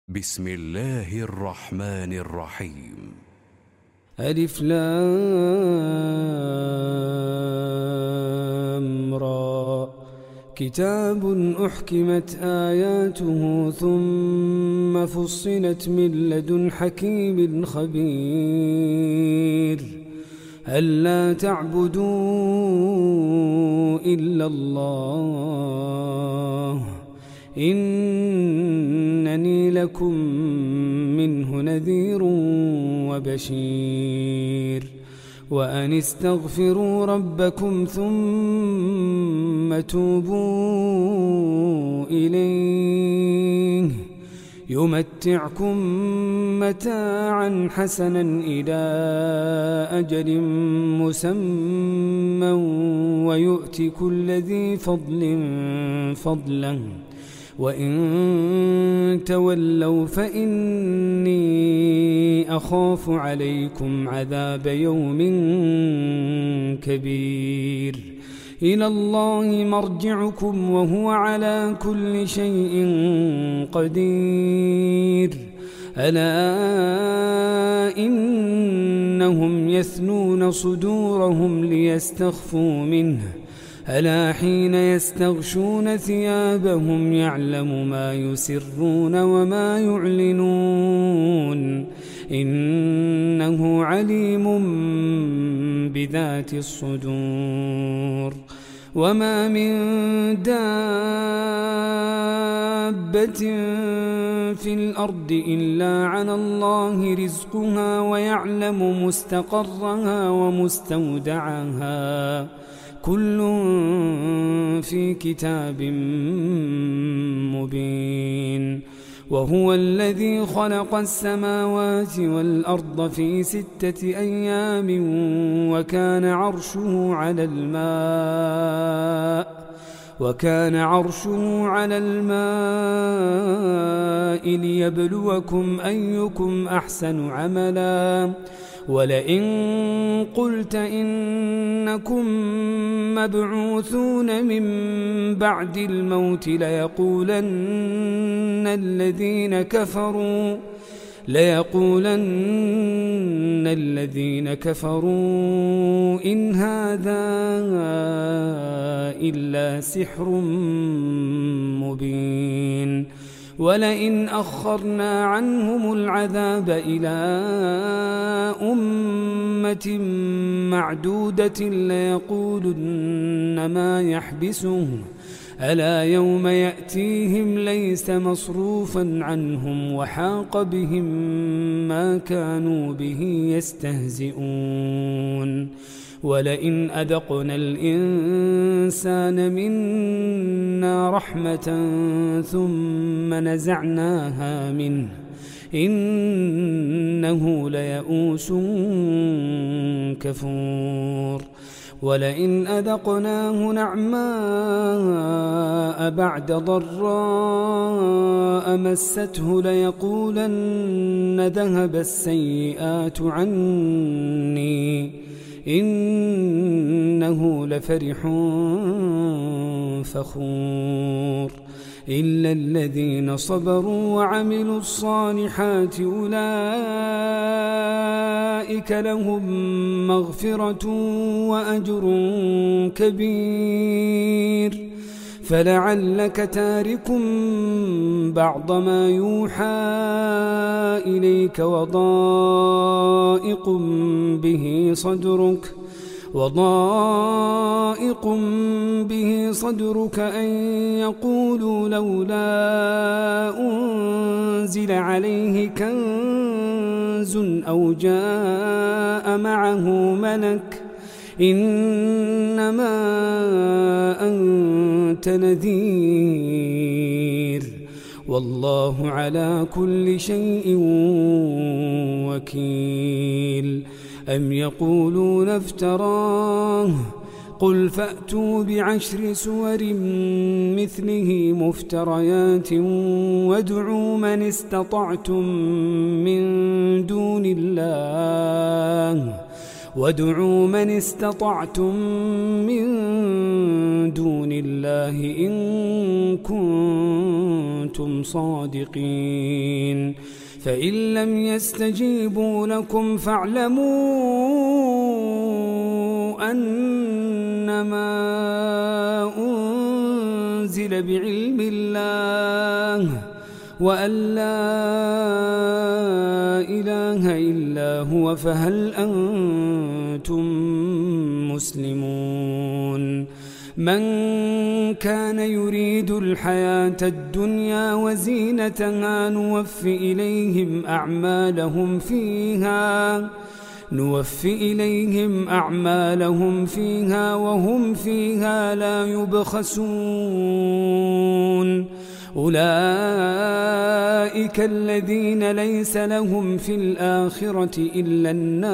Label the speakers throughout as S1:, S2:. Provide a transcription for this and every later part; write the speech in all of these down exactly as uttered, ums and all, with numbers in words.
S1: بسم الله الرحمن الرحيم.
S2: ألف لام را. كتاب أحكمت آياته ثم فصلت من لدن حكيم خبير ألا تعبدوا إلا الله إنني لكم منه نذير وبشير وأن استغفروا ربكم ثم توبوا إليه يمتعكم متاعا حسنا إلى أجل مسمى ويؤت كل ذي فضل فضلا وإن تولوا فإني أخاف عليكم عذاب يوم كبير إلى الله مرجعكم وهو على كل شيء قدير ألا إنهم يثنون صدورهم ليستخفوا منه ألا حين يستغشون ثيابهم يعلم ما يسرون وما يعلنون إنه عليم بذات الصدور وما من دابة في الأرض إلا على الله رزقها ويعلم مستقرها ومستودعها كل في كتاب مبين وهو الذي خلق السماوات والأرض في ستة أيام وكان عرشه على الماء وكان عرشه على الماء ليبلوكم أيكم أحسن عملا ولئن قلت إنكم مبعوثون من بعد الموت ليقولن الذين كفروا ليقولن الذين كفروا إن هذا إلا سحر مبين ولئن أخرنا عنهم العذاب إلى أمة معدودة ليقولن ما يحبسه ألا يوم يأتيهم ليس مصروفا عنهم وحاق بهم ما كانوا به يستهزئون ولئن أذقنا الإنسان منا رحمة ثم نزعناها منه إنه ليئوس كفور ولئن أذقناه نعماء بعد ضراء مسته ليقولن ذهب السيئات عني إنه لفرح فخور إلا الذين صبروا وعملوا الصالحات أولئك لهم مغفرة وأجر كبير فلعلك تارك بعض ما يوحى إليك وضائق به صدرك وضائق به صدرك أن يقولوا لولا أنزل عليه كنز أو جاء معه ملك إنما أنت نذير والله على كل شيء وكيل أم يقولون افتراه قل فأتوا بعشر سور مثله مفتريات وادعوا من استطعتم من دون الله وادعوا من استطعتم من دون الله إن كنتم صادقين فإن لم يستجيبوا لكم فاعلموا أنما أنزل بعلم الله وأن لا إله إلا هو فهل أنتم مسلمون من كان يريد الحياة الدنيا وزينتها نوف إليهم أعمالهم فيها نوف إليهم أعمالهم فيها وهم فيها لا يبخسون أولئك الذين ليس لهم في الآخرة إلا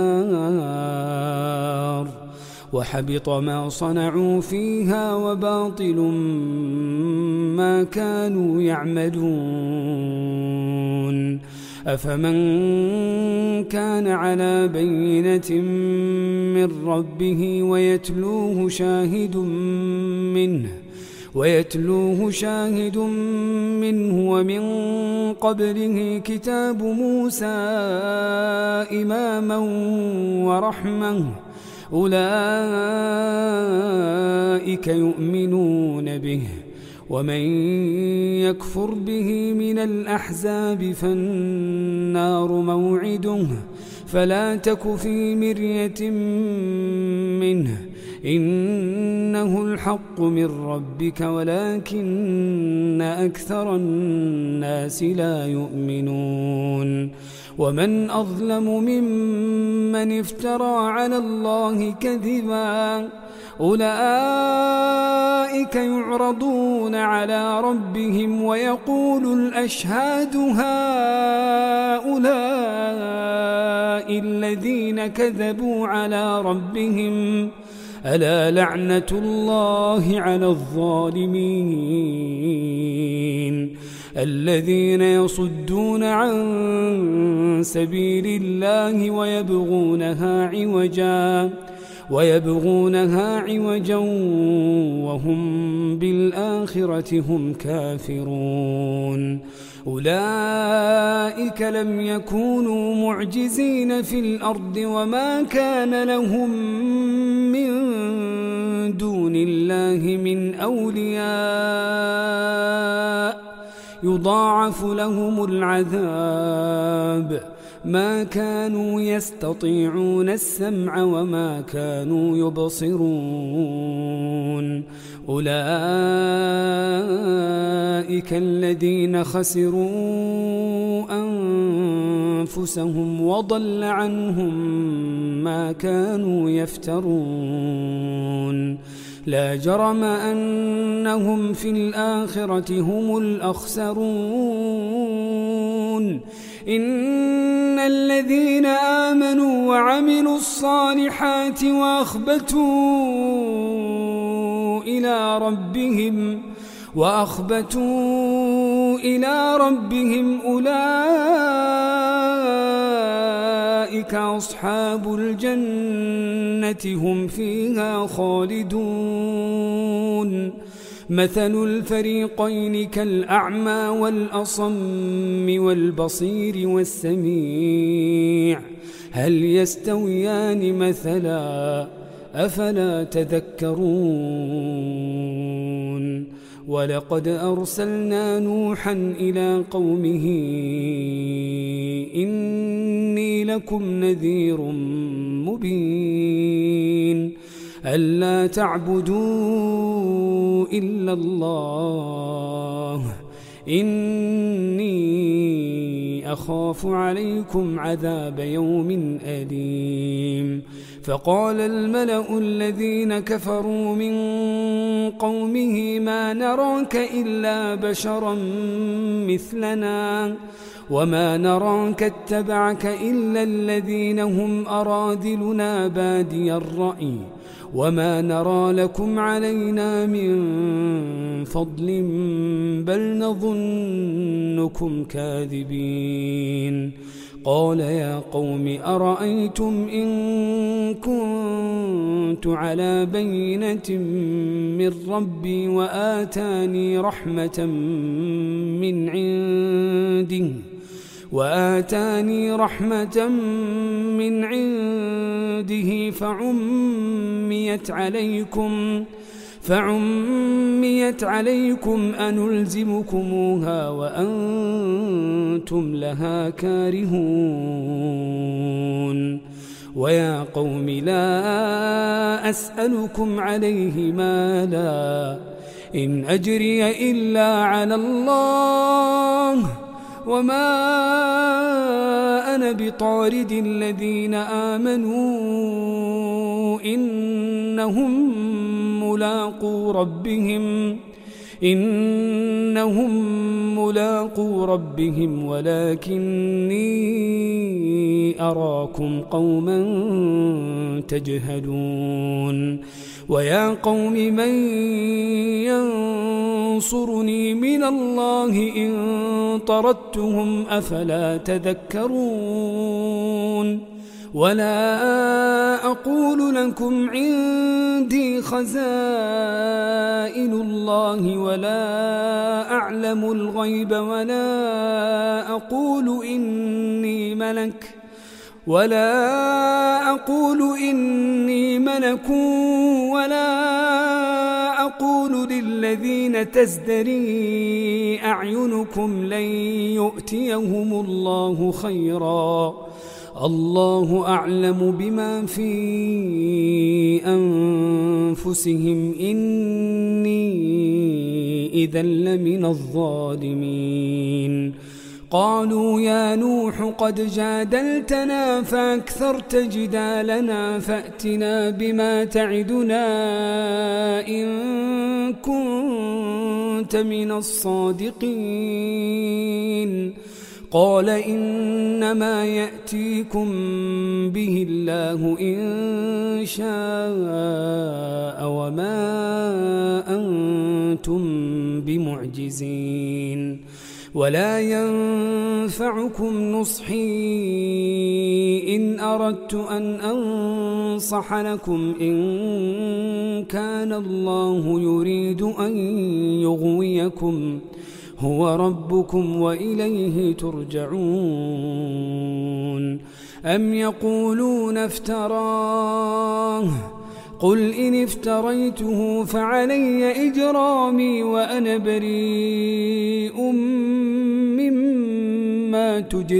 S2: النار وحبط ما صنعوا فيها وباطل ما كانوا يعملون أفمن كان على بينة من ربه ويتلوه شاهد منه ويتلوه شاهد منه ومن قبله كتاب موسى إماما ورحمة أولئك يؤمنون به ومن يكفر به من الأحزاب فالنار موعده فلا تك في مرية منه إنه الحق من ربك ولكن أكثر الناس لا يؤمنون ومن أظلم ممن افترى على الله كذبا أولئك يعرضون على ربهم ويقول الأشهاد هؤلاء الذين كذبوا على ربهم ألا لعنة الله على الظالمين الذين يصدون عن سبيل الله ويبغونها عوجا ويبغونها عوجا وهم بالآخرة هم كافرون أولئك لم يكونوا معجزين في الأرض وما كان لهم من دون الله من أولياء يضاعف لهم العذاب ما كانوا يستطيعون السمع وما كانوا يبصرون أولئك الذين خسروا أنفسهم وضل عنهم ما كانوا يفترون لا جرم أنهم في الآخرة هم الأخسرون إن الذين آمنوا وعملوا الصالحات وأخبتوا إلى ربهم وأخبتوا إلى ربهم أولئك أصحاب الجنة هم فيها خالدون مثل الفريقين كالأعمى والأصم والبصير والسميع هل يستويان مثلا أفلا تذكرون ولقد أرسلنا نوحا إلى قومه إني لكم نذير مبين ألا تعبدوا إلا الله إني أخاف عليكم عذاب يوم أليم فقال الملأ الذين كفروا من قومه ما نراك إلا بشرا مثلنا وما نراك اتبعك إلا الذين هم أراذلنا بادي الرأي وما نرى لكم علينا من فضل بل نظنكم كاذبين قال يا قوم أرأيتم إن كنت على بينة من ربي وآتاني رحمة من عنده وآتاني رحمة من عنده فعميت عليكم فعميت عليكم أنلزمكموها وأنتم لها كارهون ويا قوم لا أسألكم عليه مالا إن أجري إلا على الله وما أنا بطارد الذين آمنوا إنهم ملاقو ربهم إنهم ملاقو ربهم ولكني أراكم قوما تجهلون ويا قوم من ينصرني من الله إن طردتهم أفلا تذكرون ولا أقول لكم عندي خزائن الله ولا أعلم الغيب ولا أقول إني ملك ولا أقول إني ملك ولا أقول للذين تزدري أعينكم لن يؤتيهم الله خيرا الله أعلم بما في أنفسهم إني إذا لمن الظالمين قالوا يا نوح قد جادلتنا فأكثرت جدالنا فأتنا بما تعدنا إن كنت من الصادقين قال إنما يأتيكم به الله إن شاء وما أنتم بمعجزين ولا ينفعكم نصحي إن أردت أن أنصح لكم إن كان الله يريد أن يغويكم هو ربكم وإليه ترجعون أم يقولون افتراه قل إن افتريته فعلي إجرامي وأنا بريء مما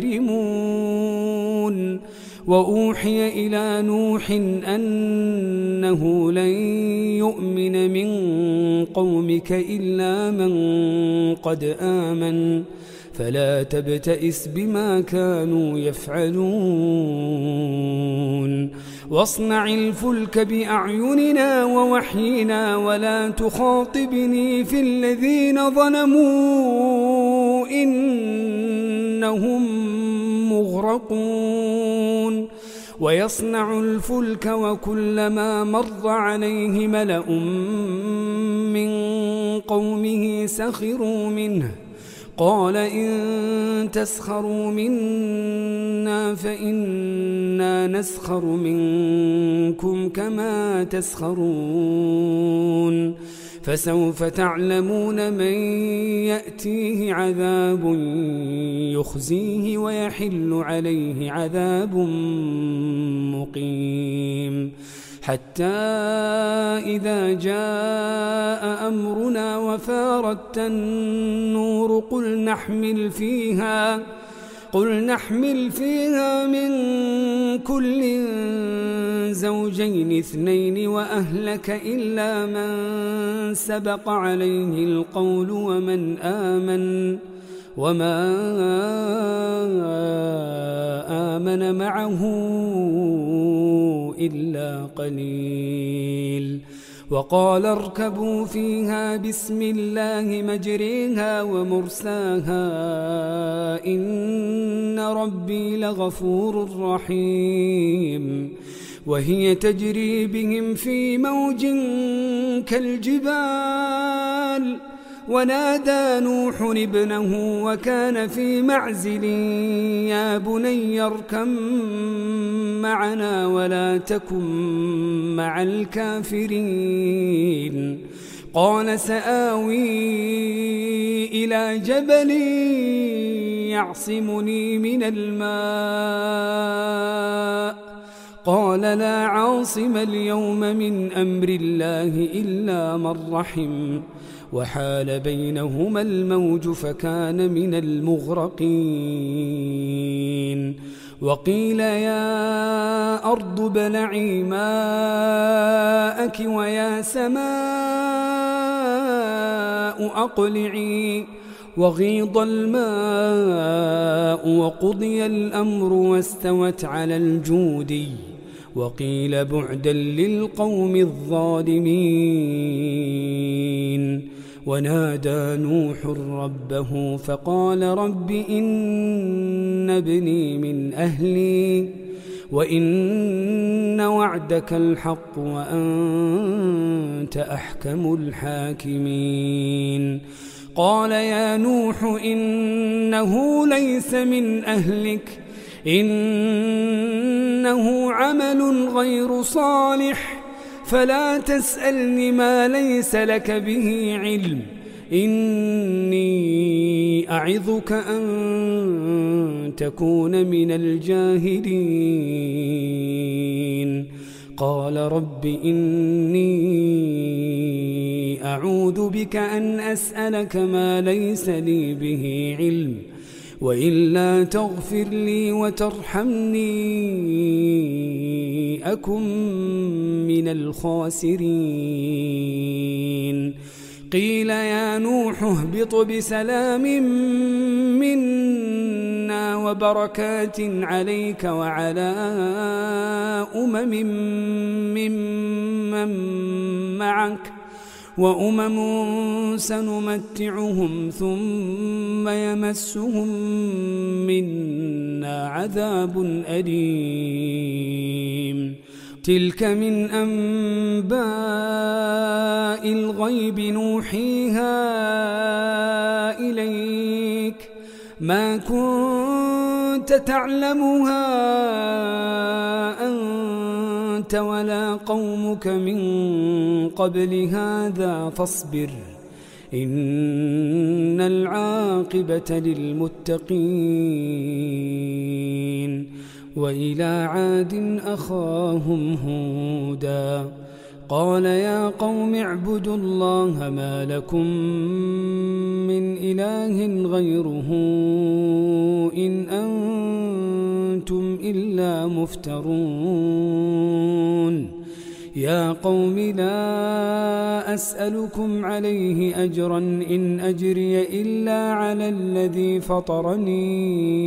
S2: تجرمون وأوحي إلى نوح أنه لن يؤمن من قومك إلا من قد آمن فلا تبتئس بما كانوا يفعلون واصنع الفلك بأعيننا ووحينا ولا تخاطبني في الذين ظلموا إنهم مغرقون ويصنع الفلك وكلما مر عليه ملأ من قومه سخروا منه قال إن تسخروا منا فإنا نسخر منكم كما تسخرون فسوف تعلمون من يأتيه عذاب يخزيه ويحل عليه عذاب مقيم حتى إذا جاء أمرنا وفارت النور قل نحمل فيها قل نحمل فيها من كل زوجين اثنين وأهلك إلا من سبق عليه القول ومن آمن وما آمن معه إلا قليل وقال اركبوا فيها بسم الله مجريها ومرساها إن ربي لغفور رحيم وهي تجري بهم في موج كالجبال ونادى نوح ابنه وكان في معزل يا بني اركب معنا ولا تكن مع الكافرين قال سآوي إلى جبل يعصمني من الماء قال لا عاصم اليوم من أمر الله إلا من رحم وحال بينهما الموج فكان من المغرقين وقيل يا أرض ابلعي ماءك ويا سماء أقلعي وغيض الماء وقضي الأمر واستوت على الجودي وقيل بعدا للقوم الظالمين ونادى نوح ربه فقال رب إن ابني من أهلي وإن وعدك الحق وأنت أحكم الحاكمين قال يا نوح إنه ليس من أهلك إنه عمل غير صالح فلا تسألني ما ليس لك به علم إني أعظك أن تكون من الجاهلين قال رب إني أعوذ بك أن أسألك ما ليس لي به علم وإلا تغفر لي وترحمني أكن من الخاسرين قيل يا نوح اهبط بسلام منا وبركات عليك وعلى أمم ممن معك وأمم سنمتعهم ثم يمسهم منا عذاب أليم تلك من أنباء الغيب نوحيها إليك ما كنت تعلمها أنت ولا قومك من قبل هذا فاصبر إن العاقبة للمتقين وإلى عاد أخاهم هودا قال يا قوم اعبدوا الله ما لكم من إله غيره إن أنتم إلا مفترون يا قوم لا أسألكم عليه أجرا إن أجري إلا على الذي فطرني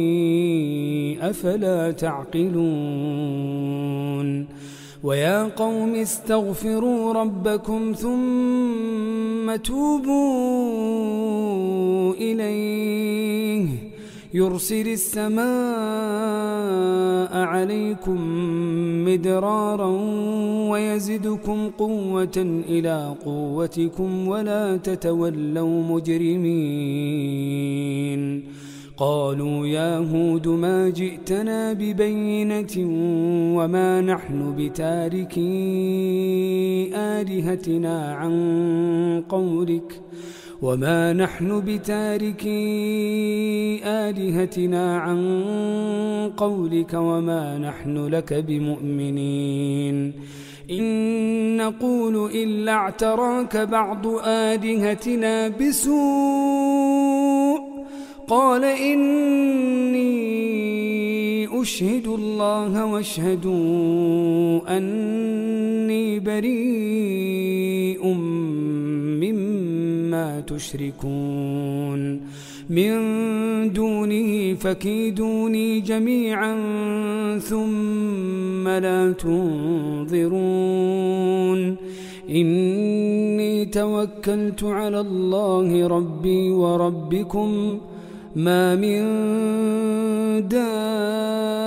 S2: أفلا تعقلون ويا قوم استغفروا ربكم ثم توبوا إليه يرسل السماء عليكم مدرارا ويزدكم قوة إلى قوتكم ولا تتولوا مجرمين قالوا يا هود ما جئتنا ببينة وما نحن بتاركي آلهتنا عن قولك وما نحن بتاركي آلهتنا عن قولك وما نحن لك بمؤمنين إن نقول إلا اعتراك بعض آلهتنا بسوء قال إني أشهد الله واشهدوا أني بريء مما تشركون من دونه فكيدوني جميعا ثم لا تنظرون إني توكلت على الله ربي وربكم ما من دابة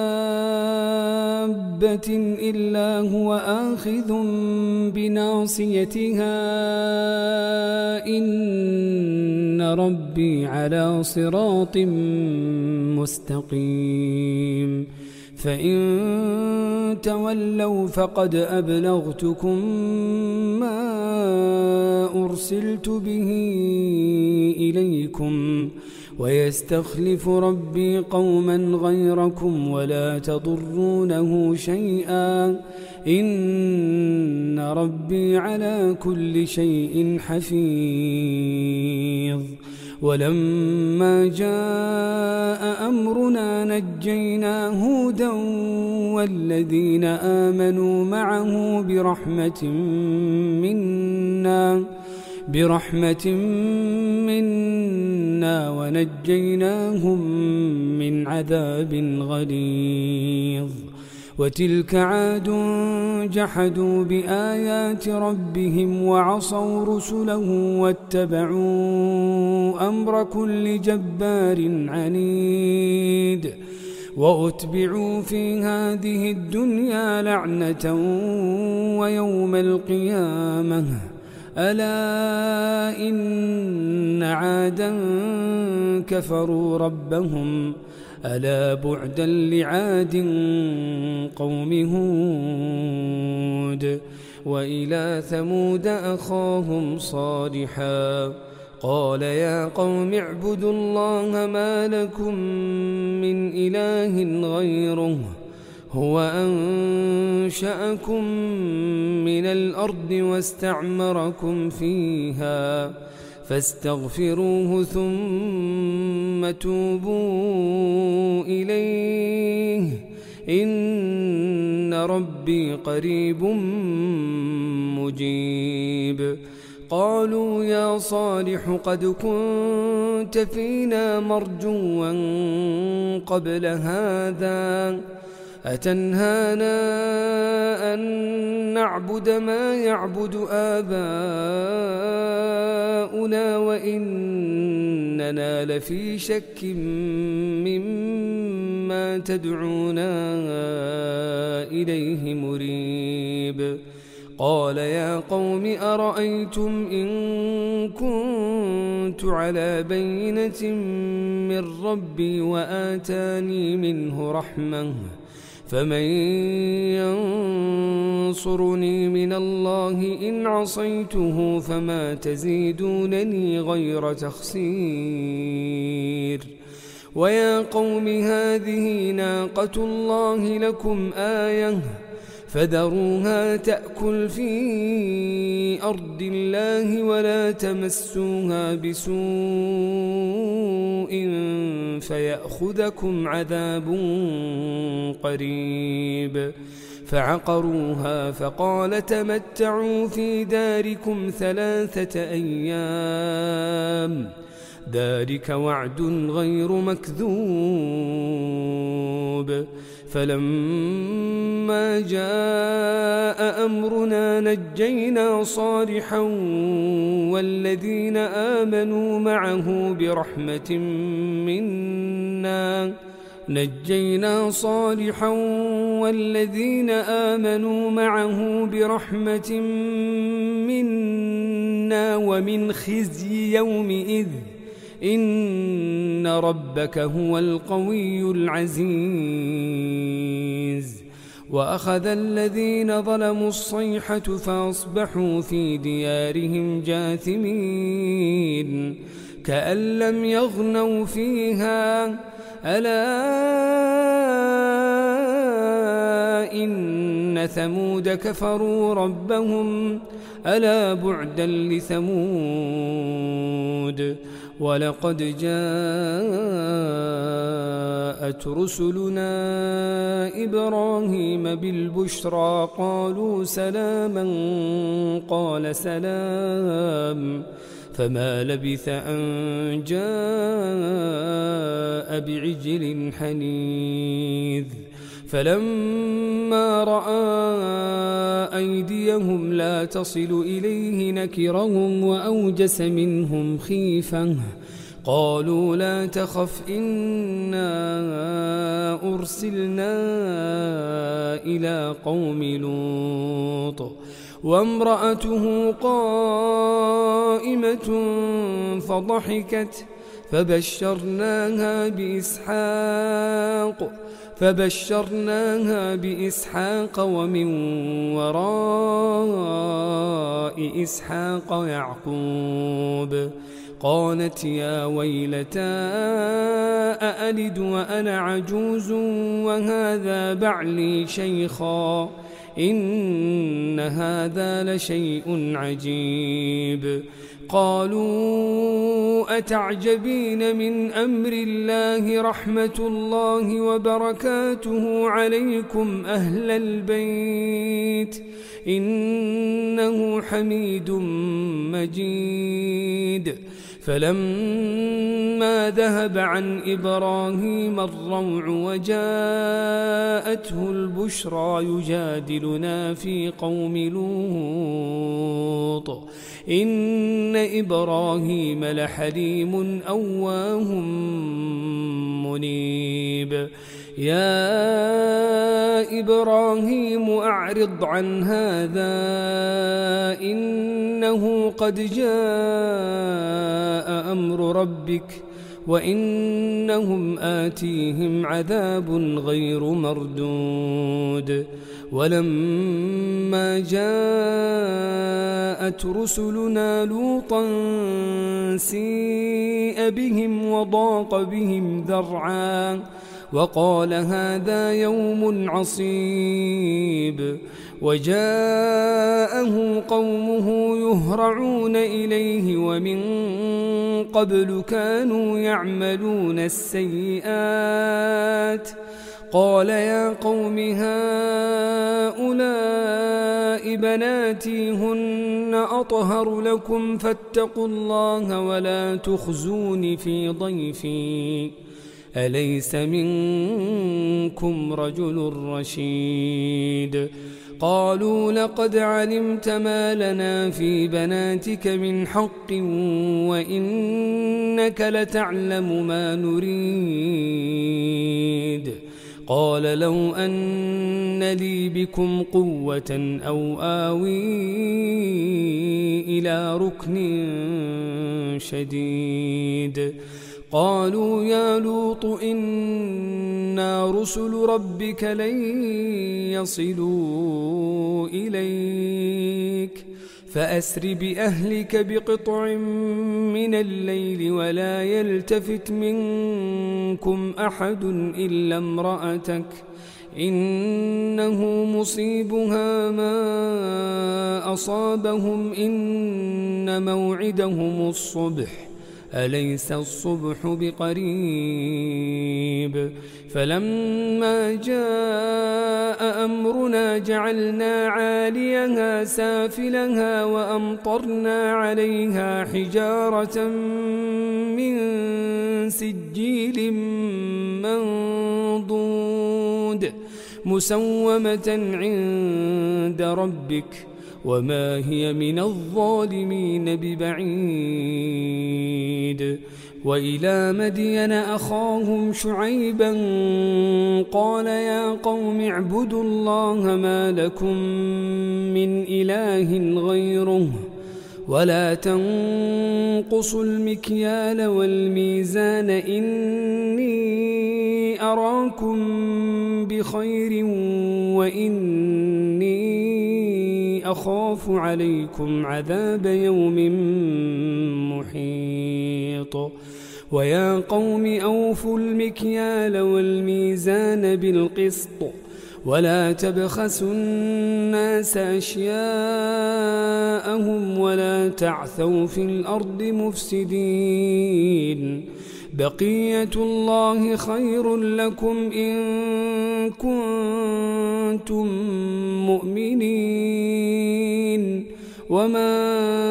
S2: إلا هو آخذ بناصيتها إن ربي على صراط مستقيم فإن تولوا فقد أبلغتكم ما أرسلت به إليكم ويستخلف ربي قوما غيركم ولا تضرونه شيئا إن ربي على كل شيء حفيظ ولما جاء أمرنا نجينا هودا والذين آمنوا معه برحمة منا برحمة منا ونجيناهم من عذاب غليظ وتلك عاد جحدوا بآيات ربهم وعصوا رسله واتبعوا أمر كل جبار عنيد وأتبعوا في هذه الدنيا لعنة ويوم القيامة ألا إن عادا كفروا ربهم ألا بعدا لعاد قوم هود وإلى ثمود أخاهم صالحا قال يا قوم اعبدوا الله ما لكم من إله غيره هو أنشأكم من الأرض واستعمركم فيها فاستغفروه ثم توبوا إليه إن ربي قريب مجيب قالوا يا صالح قد كنت فينا مرجوا قبل هذا أتنهانا أن نعبد ما يعبد آباؤنا وإننا لفي شك مما تدعونا إليه مريب قال يا قوم أرأيتم إن كنت على بينة من ربي وآتاني منه رحمة فمن ينصرني من الله إن عصيته فما تزيدونني غير تخسير ويا قوم هذه ناقة الله لكم آية فذروها تأكل في أرض الله ولا تمسوها بسوء فيأخذكم عذاب قريب فعقروها فقال تمتعوا في داركم ثلاثة أيام ذلك وعد غير مكذوب فلما جاء أمرنا نجينا صالحا والذين آمنوا معه برحمة منا نجينا صالحا والذين آمنوا معه برحمة منا ومن خزي يومئذ إن ربك هو القوي العزيز وأخذ الذين ظلموا الصيحة فأصبحوا في ديارهم جاثمين كأن لم يغنوا فيها ألا إن ثمود كفروا ربهم ألا بعدا لثمود ولقد جاءت رسلنا إبراهيم بالبشرى قالوا سلاما قال سلام فما لبث أن جاء بعجل حنيذ فلما رأى أيديهم لا تصل إليه نكرهم وأوجس منهم خيفة قالوا لا تخف إنا أرسلنا إلى قوم لوط وامرأته قائمة فضحكت فبشرناها بإسحاق فبشرناها بإسحاق ومن وراء إسحاق يعقوب قالت يا ويلتى أألد وأنا عجوز وهذا بعلي شيخا إن هذا لشيء عجيب قالوا أتعجبين من أمر الله رحمة الله وبركاته عليكم أهل البيت إنه حميد مجيد فلما ذهب عن إبراهيم الروع وجاءته البشرى يجادلنا في قوم لوط إن إبراهيم لحليم أواه منيب يا إبراهيم أعرض عن هذا إنه قد جاء أمر ربك وإنهم آتيهم عذاب غير مردود ولما جاءت رسلنا لوطا سيء بهم وضاق بهم ذرعا وقال هذا يوم عصيب وجاءه قومه يهرعون إليه ومن قبل كانوا يعملون السيئات قال يا قوم هؤلاء بناتي هن أطهر لكم فاتقوا الله ولا تخزون في ضيفي أليس منكم رجل رشيد قالوا لقد علمت ما لنا في بناتك من حق وإنك لتعلم ما نريد قال لو أن لي بكم قوة أو آوي إلى ركن شديد قالوا يا لوط إنا رسل ربك لن يصلوا إليك فأسر بأهلك بقطع من الليل ولا يلتفت منكم أحد إلا امرأتك إنه مصيبها ما أصابهم إن موعدهم الصبح أليس الصبح بقريب فلما جاء أمرنا جعلنا عاليها سافلها وأمطرنا عليها حجارة من سجيل منضود مسومة عند ربك وما هي من الظالمين ببعيد وإلى مدين أخاهم شعيبا قال يا قوم اعبدوا الله ما لكم من إله غيره ولا تنقصوا المكيال والميزان إني أراكم بخير وإني أخاف عليكم عذاب يوم محيط ويا قوم أوفوا المكيال والميزان بالقسط ولا تبخسوا الناس أشياءهم ولا تعثوا في الأرض مفسدين بقية الله خير لكم إن كنتم مؤمنين وما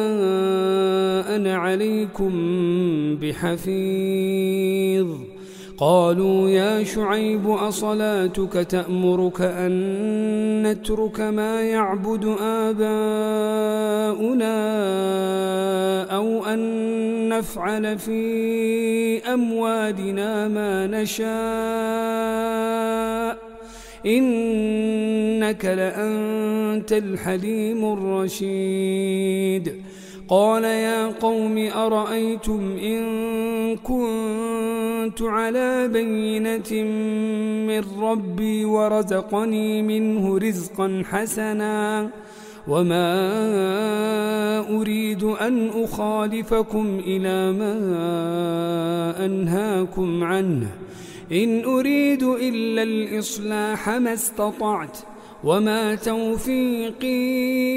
S2: أنا عليكم بحفيظ قالوا يا شعيب أصلاتك تأمرك أن نترك ما يعبد آباؤنا أو أن نفعل في أموالنا ما نشاء إنك لأنت الحليم الرشيد قال يا قوم أرأيتم إن كنت على بينة من ربي ورزقني منه رزقا حسنا وما أريد أن أخالفكم إلى ما أنهاكم عنه إن أريد إلا الإصلاح ما استطعت وما توفيقي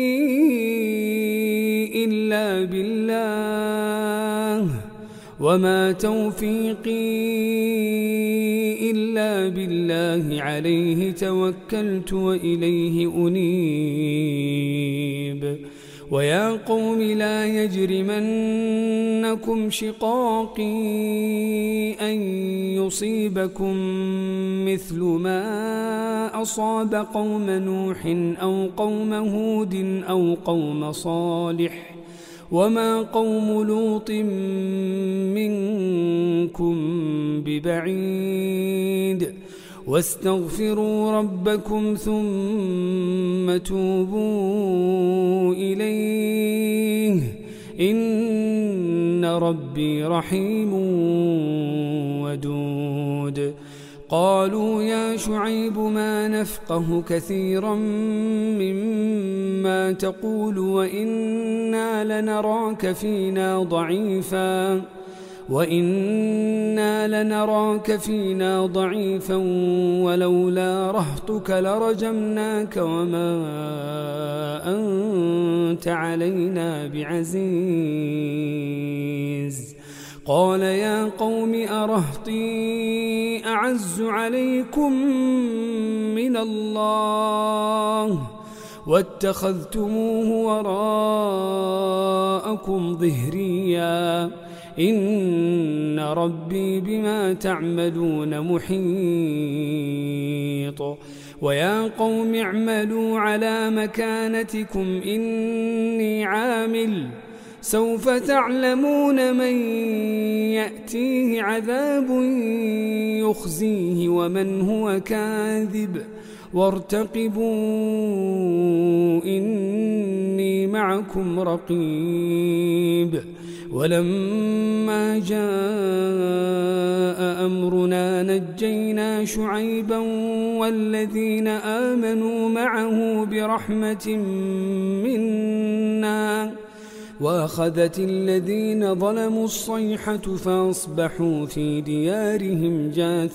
S2: إلا بالله وما توفيقي إلا بالله عليه توكلت وإليه أنيب ويا قوم لا يجرمنكم شقاقي أن يصيبكم مثل ما أصاب قوم نوح أو قوم هود أو قوم صالح وما قوم لوط منكم ببعيد واستغفروا ربكم ثم توبوا إليه إن ربي رحيم ودود قالوا يا شعيب ما نفقه كثيرا مما تقول وإنا لنراك فينا ضعيفا وإنا لنراك فينا ضعيفا ولولا رهطك لرجمناك وما أنت علينا بعزيز قال يا قوم أرهطي أعز عليكم من الله واتخذتموه وراءكم ظهريا إن ربي بما تعملون محيط ويا قوم اعملوا على مكانتكم إني عامل سوف تعلمون من يأتيه عذاب يخزيه ومن هو كاذب وارتقبوا إني معكم رقيب ولما جاء أمرنا نجينا شعيبا والذين آمنوا معه برحمة منا وأخذت الذين ظلموا الصيحة فأصبحوا في ديارهم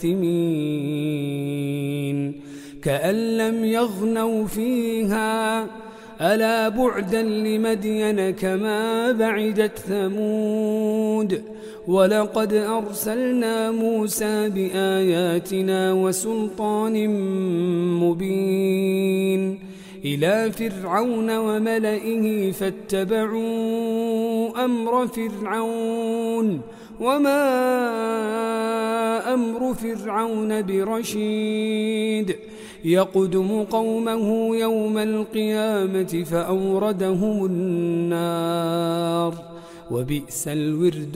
S2: جاثمين كأن لم يغنوا فيها ألا بعدا لمدين كما بعدت ثمود ولقد أرسلنا موسى بآياتنا وسلطان مبين إلى فرعون وملئه فاتبعوا أمر فرعون وما أمر فرعون برشيد يقدم قومه يوم القيامة فأوردهم النار وبئس الورد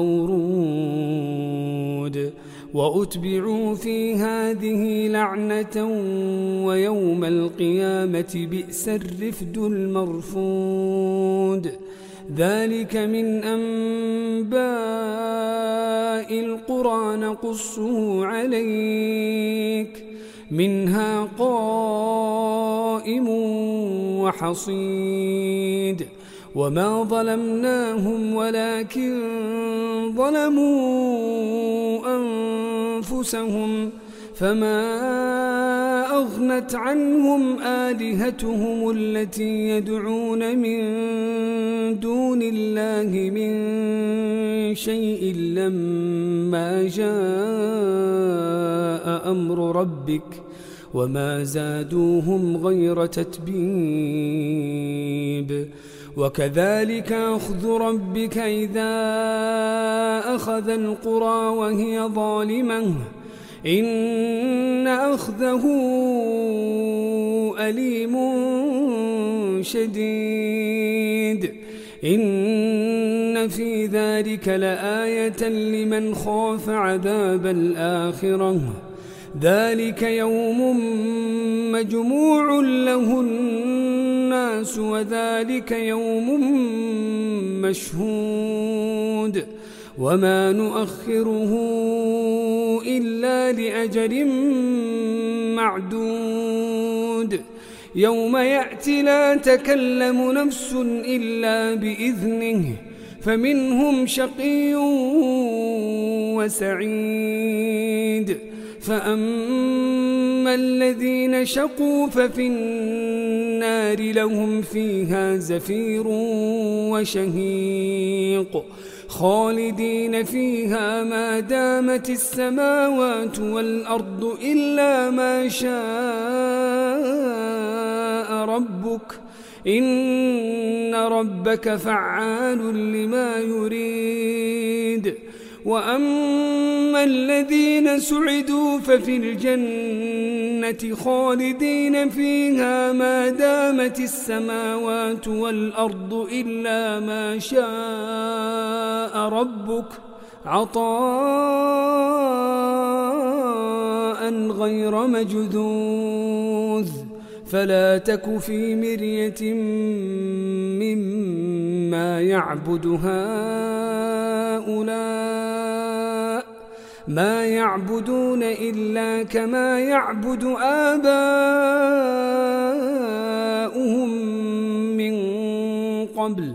S2: المورود وأتبعوا في هذه لعنة ويوم القيامة بئس الرفد المرفود ذلك من أنباء القرى نقصه عليك منها قائم وحصيد وما ظلمناهم ولكن ظلموا أنفسهم فما أغنت عنهم آلهتهم التي يدعون من دون الله من شيء لما جاء أمر ربك وما زادوهم غير تتبيب وكذلك أخذ ربك إذا أخذ القرى وهي ظالمة إن أخذه أليم شديد إن في ذلك لآية لمن خاف عذاب الآخرة ذلك يوم مجموع له الناس وذلك يوم مشهود وما نؤخره إلا لأجل معدود يوم يأتي لا تكلم نفس إلا بإذنه فمنهم شقي وسعيد فأما الذين شقوا ففي النار لهم فيها زفير وشهيق خالدين فيها ما دامت السماوات والأرض إلا ما شاء ربك إن ربك فعال لما يريد وأما الذين سعدوا ففي الجنة خالدين فيها ما دامت السماوات والأرض إلا ما شاء ربك عطاء غير مجذوذ فلا تك في مرية مما يعبد هؤلاء ما يعبدون إلا كما يعبد آباؤهم من قبل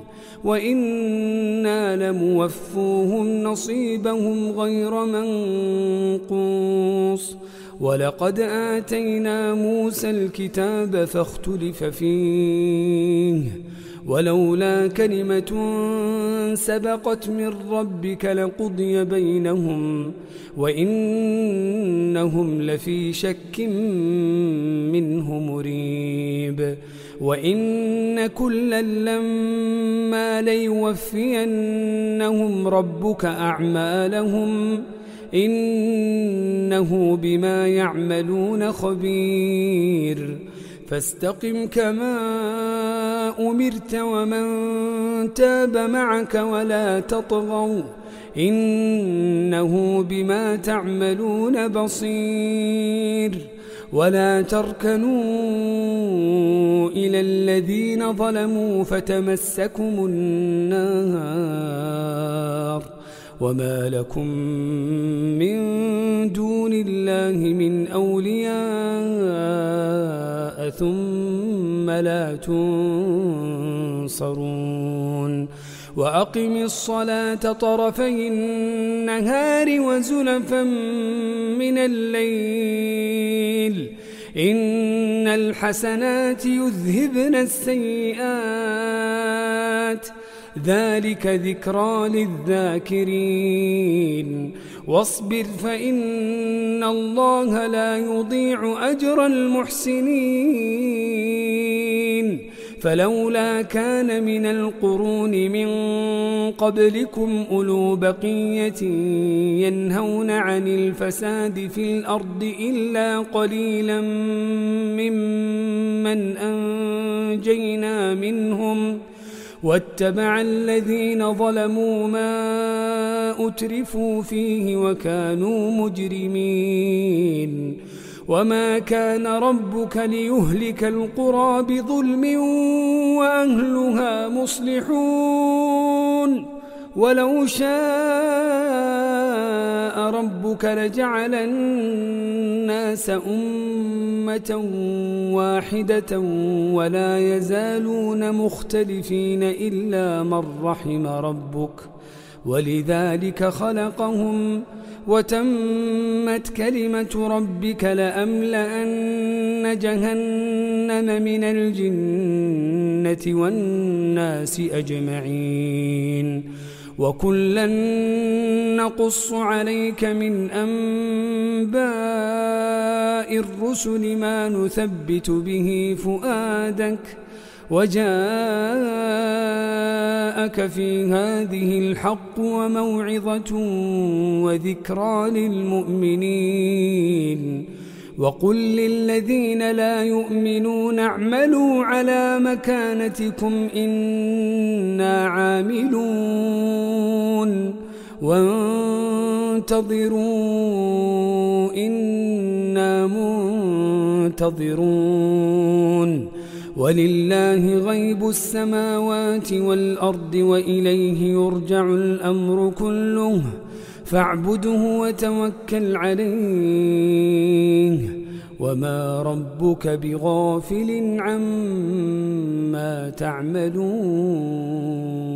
S2: وإنا لموفوهم نصيبهم غير منقوص ولقد آتينا موسى الكتاب فاختلف فيه ولولا كلمة سبقت من ربك لقضي بينهم وإنهم لفي شك منه مريب وإن كلا لما ليوفينهم ربك أعمالهم إنه بما يعملون خبير فاستقم كما أمرت ومن تاب معك ولا تطغوا إنه بما تعملون بصير ولا تركنوا إلى الذين ظلموا فتمسكم النار وما لكم من دون الله من أولياء ثم لا تنصرون وأقم الصلاة طرفي النهار وزلفا من الليل إن الحسنات يذهبن السيئات ذلك ذكرى للذاكرين واصبر فإن الله لا يضيع أجر المحسنين فلولا كان من القرون من قبلكم أولو بقية ينهون عن الفساد في الأرض إلا قليلا ممن أنجينا منهم واتبع الذين ظلموا ما أترفوا فيه وكانوا مجرمين وما كان ربك ليهلك القرى بظلم وأهلها مصلحون ولو شاء ربك لجعل الناس أمة واحدة ولا يزالون مختلفين إلا من رحم ربك ولذلك خلقهم وتمت كلمة ربك لأملأن جهنم من الجنة والناس أجمعين وكلا نقص عليك من أنباء الرسل ما نثبت به فؤادك وجاءك في هذه الحق وموعظة وذكرى للمؤمنين وقل للذين لا يؤمنون اعملوا على مكانتكم إنا عاملون وانتظروا إنا منتظرون ولله غيب السماوات والأرض وإليه يرجع الأمر كله فاعبده وتوكل عليه وما ربك بغافل عما تعملون.